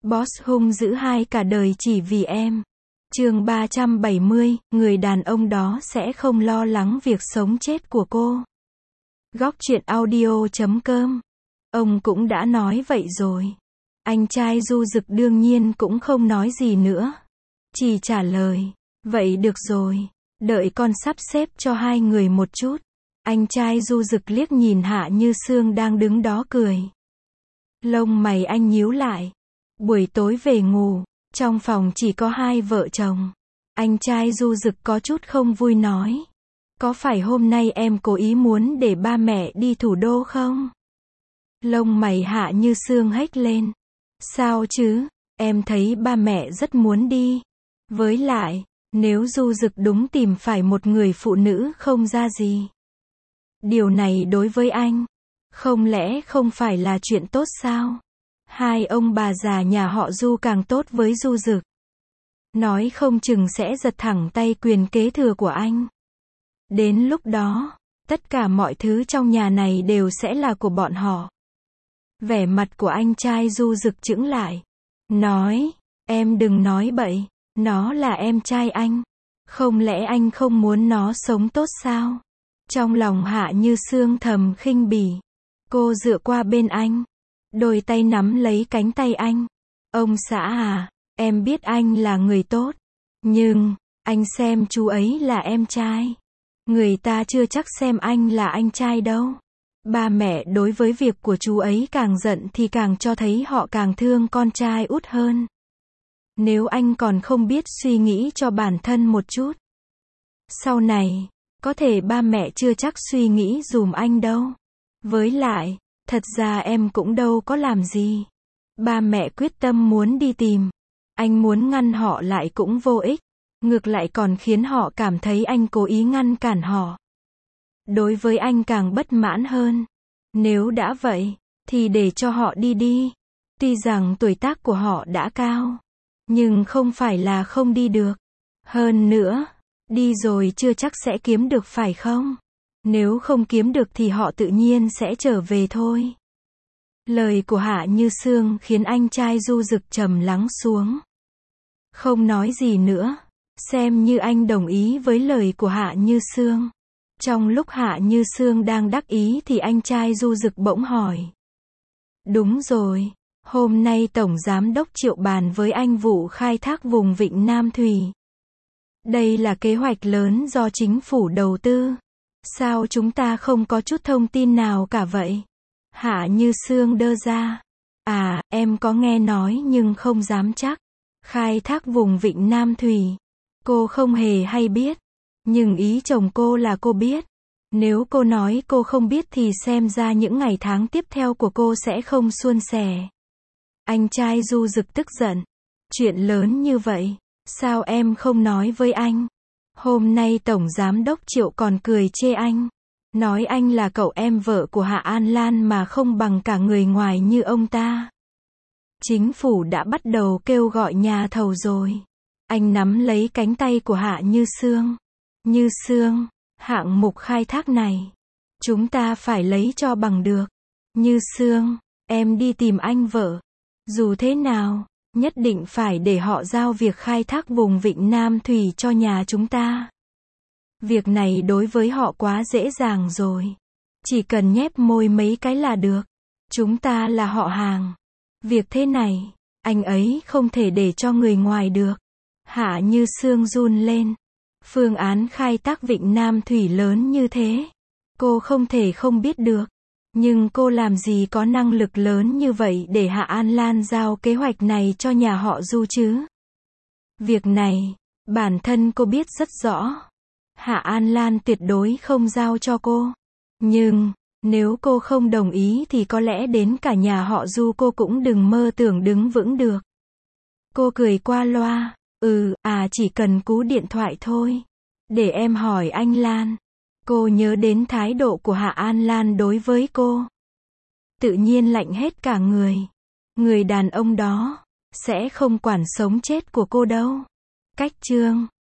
Boss hung dữ hai cả đời chỉ vì em. Chương 370, người đàn ông đó sẽ không lo lắng việc sống chết của cô. Góc truyện audio.com. Ông cũng đã nói vậy rồi. Anh trai Du Dực đương nhiên cũng không nói gì nữa. Chỉ trả lời, vậy được rồi, đợi con sắp xếp cho hai người một chút. Anh trai Du Dực liếc nhìn Hạ Như Sương đang đứng đó cười. Lông mày anh nhíu lại. Buổi tối về ngủ, trong phòng chỉ có hai vợ chồng. Anh trai Du Dực có chút không vui nói. Có phải hôm nay em cố ý muốn để ba mẹ đi thủ đô không? Lông mày Hạ Như Sương hếch lên. Sao chứ, em thấy ba mẹ rất muốn đi. Với lại, nếu Du Dực đúng tìm phải một người phụ nữ không ra gì. Điều này đối với anh, không lẽ không phải là chuyện tốt sao? Hai ông bà già nhà họ Du càng tốt với Du Dực. Nói không chừng sẽ giật thẳng tay quyền kế thừa của anh. Đến lúc đó, tất cả mọi thứ trong nhà này đều sẽ là của bọn họ. Vẻ mặt của anh trai Du Dực chững lại. Nói, em đừng nói bậy, nó là em trai anh. Không lẽ anh không muốn nó sống tốt sao? Trong lòng Hạ Như Sương thầm khinh bỉ. Cô dựa qua bên anh. Đôi tay nắm lấy cánh tay anh. Ông xã à, em biết anh là người tốt. Nhưng, anh xem chú ấy là em trai. Người ta chưa chắc xem anh là anh trai đâu. Ba mẹ đối với việc của chú ấy càng giận thì càng cho thấy họ càng thương con trai út hơn. Nếu anh còn không biết suy nghĩ cho bản thân một chút. Sau này, có thể ba mẹ chưa chắc suy nghĩ dùm anh đâu. Với lại, thật ra em cũng đâu có làm gì. Ba mẹ quyết tâm muốn đi tìm. Anh muốn ngăn họ lại cũng vô ích. Ngược lại còn khiến họ cảm thấy anh cố ý ngăn cản họ. Đối với anh càng bất mãn hơn. Nếu đã vậy, thì để cho họ đi đi. Tuy rằng tuổi tác của họ đã cao. Nhưng không phải là không đi được. Hơn nữa, đi rồi chưa chắc sẽ kiếm được phải không? Nếu không kiếm được thì họ tự nhiên sẽ trở về thôi. Lời của Hạ Như Sương khiến anh trai Du Dực trầm lắng xuống. Không nói gì nữa. Xem như anh đồng ý với lời của Hạ Như Sương. Trong lúc Hạ Như Sương đang đắc ý thì anh trai Du Dực bỗng hỏi. Đúng rồi, hôm nay Tổng Giám đốc Triệu bàn với anh vụ khai thác vùng Vịnh Nam Thủy. Đây là kế hoạch lớn do chính phủ đầu tư. Sao chúng ta không có chút thông tin nào cả vậy? Hạ Như Sương đơ ra. À, em có nghe nói nhưng không dám chắc. Khai thác vùng Vịnh Nam Thủy. Cô không hề hay biết. Nhưng ý chồng cô là cô biết. Nếu cô nói cô không biết thì xem ra những ngày tháng tiếp theo của cô sẽ không suôn sẻ. Anh trai Du Dực tức giận. Chuyện lớn như vậy, sao em không nói với anh? Hôm nay Tổng Giám đốc Triệu còn cười chê anh. Nói anh là cậu em vợ của Hạ An Lan mà không bằng cả người ngoài như ông ta. Chính phủ đã bắt đầu kêu gọi nhà thầu rồi. Anh nắm lấy cánh tay của Hạ Như Sương. Như Sương, hạng mục khai thác này, chúng ta phải lấy cho bằng được. Như Sương, em đi tìm anh vợ. Dù thế nào, nhất định phải để họ giao việc khai thác vùng Vịnh Nam Thủy cho nhà chúng ta. Việc này đối với họ quá dễ dàng rồi. Chỉ cần nhép môi mấy cái là được. Chúng ta là họ hàng. Việc thế này, anh ấy không thể để cho người ngoài được. Hạ Như Sương run lên. Phương án khai thác Vịnh Nam Thủy lớn như thế. Cô không thể không biết được. Nhưng cô làm gì có năng lực lớn như vậy để Hạ An Lan giao kế hoạch này cho nhà họ Du chứ? Việc này, bản thân cô biết rất rõ. Hạ An Lan tuyệt đối không giao cho cô. Nhưng, nếu cô không đồng ý thì có lẽ đến cả nhà họ Du cô cũng đừng mơ tưởng đứng vững được. Cô cười qua loa. Chỉ cần cú điện thoại thôi. Để em hỏi anh Lan. Cô nhớ đến thái độ của Hạ An Lan đối với cô. Tự nhiên lạnh hết cả người. Người đàn ông đó sẽ không quản sống chết của cô đâu. Cách chương